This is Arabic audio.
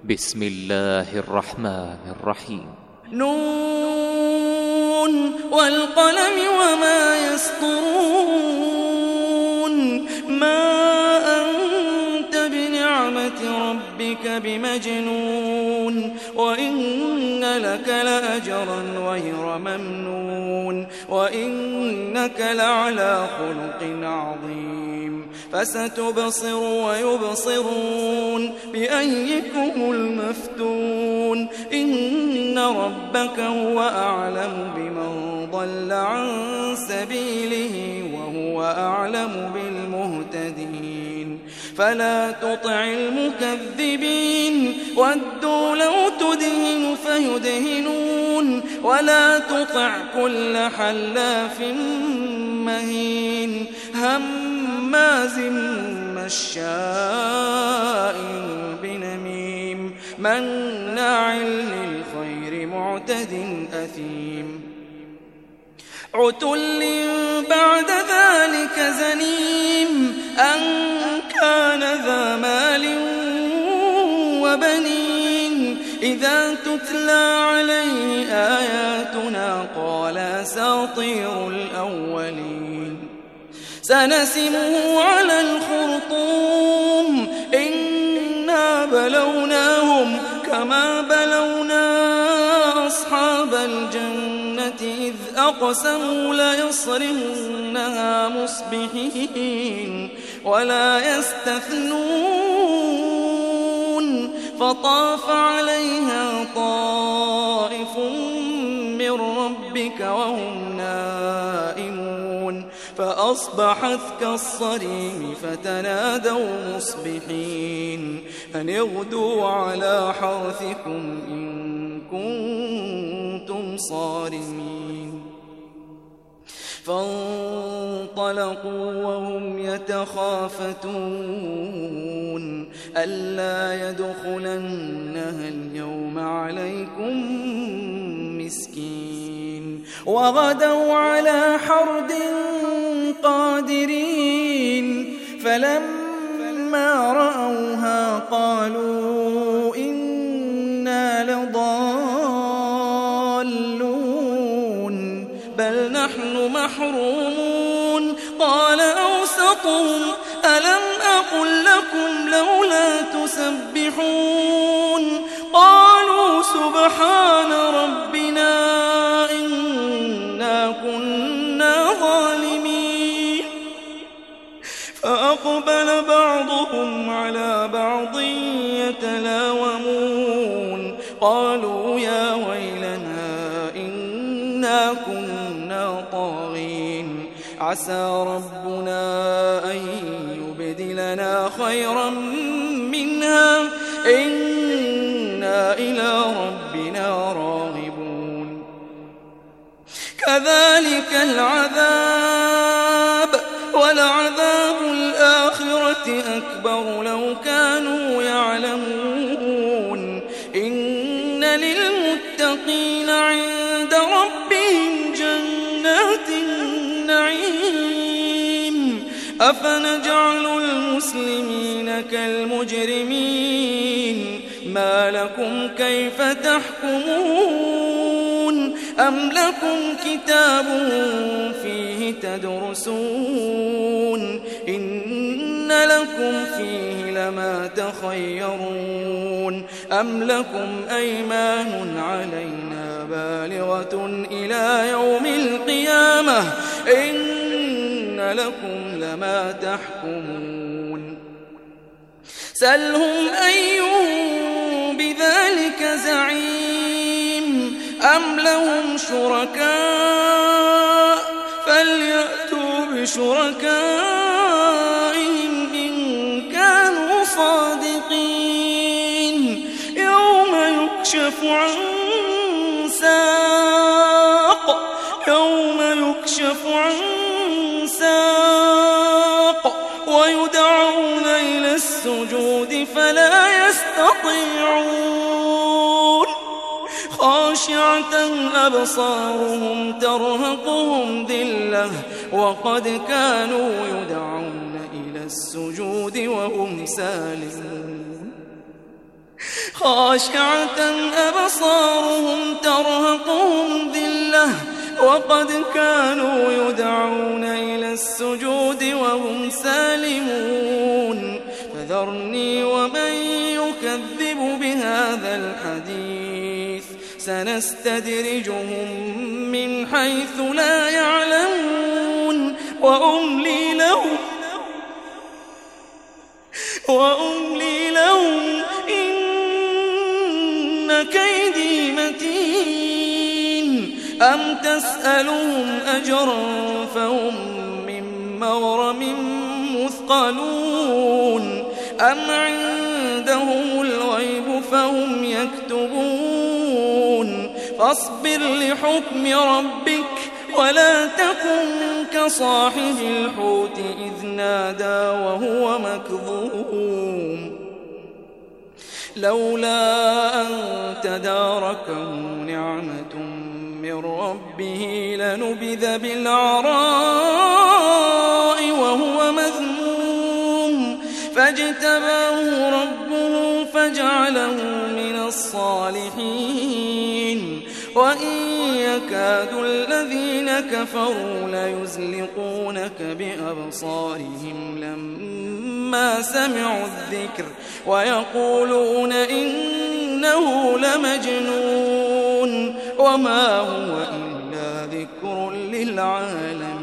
بسم الله الرحمن الرحيم. نون والقلم وما يسطرون ما أنت بنعمة ربك بمجنون وإن لك لأجرا غير ممنون وإنك لعلى خلق عظيم فستبصر ويبصرون بأيكم المفتون إن ربك هو أعلم بمن ضل عن سبيله وهو أعلم بالمهتدين فلا تطع المكذبين ودوا لو تدهن فيدهنون ولا تطع كل حلاف مهين هماز مشاء بنميم مناع للخير معتد أثيم عتل بعد ذلك زنيم أن كان ذا مال وبنين إذا تتلى عليه آياتنا قال أساطير الأولين سنسمه على الخرطوم إنا بلوناهم كما بلونا أصحاب الجنة إذ أقسموا ليصرمنها مصبحين ولا يستثنون فطاف عليها طائف من ربك وهم نائمون فأصبحت كالصريم فتنادوا مصبحين أن اغدوا على حرثكم إن كنتم صارمين فانطلقوا وهم يتخافتون ألا يدخلنها اليوم عليكم مسكين وغدوا على حرد قادرين فلما رأوها قالوا إنا لضالون بل نحن محرومون قال أوسطهم ألم أقل لكم لولا تسبحون قالوا سبحان ربنا إنا كنا ظالمين فأقبل بعضهم على بعض يتلاومون قالوا يا ويلنا إنا كنا طاغين عسى ربنا أن يبدلنا خيرا منها إنا إلى ربنا راغبون كذلك العذاب ولعذاب الآخرة أكبر لو كانوا يعلمون إن للمتقين عند ربهم جنات النعيم أفنجعل المسلمين كالمجرمين ما لكم كيف تحكمون أم لكم كتاب فيه تدرسون إن لكم فيه لما تخيرون أم لكم أيمان علينا بالغة إلى يوم القيامة إن لكم لما تحكمون سلهم أيهم بذلك زعيم أم لهم شركاء فليأتوا بشركائهم إن كانوا صادقين يوم يكشف عن ساق ويدعون إلى السجود فلا يستطيعون خاشعة أبصارهم ترهقهم ذلة وقد كانوا يدعون إلى السجود وهم سالمون خاشعة أبصارهم ترهقهم ذلة وقد كانوا يدعون إلى السجود وهم سالمون فذرني ومن يكذب بهذا الحديث سنستدرجهم من حيث لا يعلمون وأملي لهم إن كيدي متين أم تسألهم أجرا فهم من مغرم مثقلون أم عندهم الغيب فهم يكتبون فاصبر لحكم ربك ولا تكن كصاحب الحوت إذ نادى وهو مكظوم لولا أن تداركه نعمة من ربه لنبذ بالعراء وهو مذموم فاجتباه ربه فجعله من الصالحين وإن يكاد الذين كفروا ليزلقونك بأبصارهم لما سمعوا الذكر ويقولون إنه لمجنون وما هو إلا ذكر للعالمين.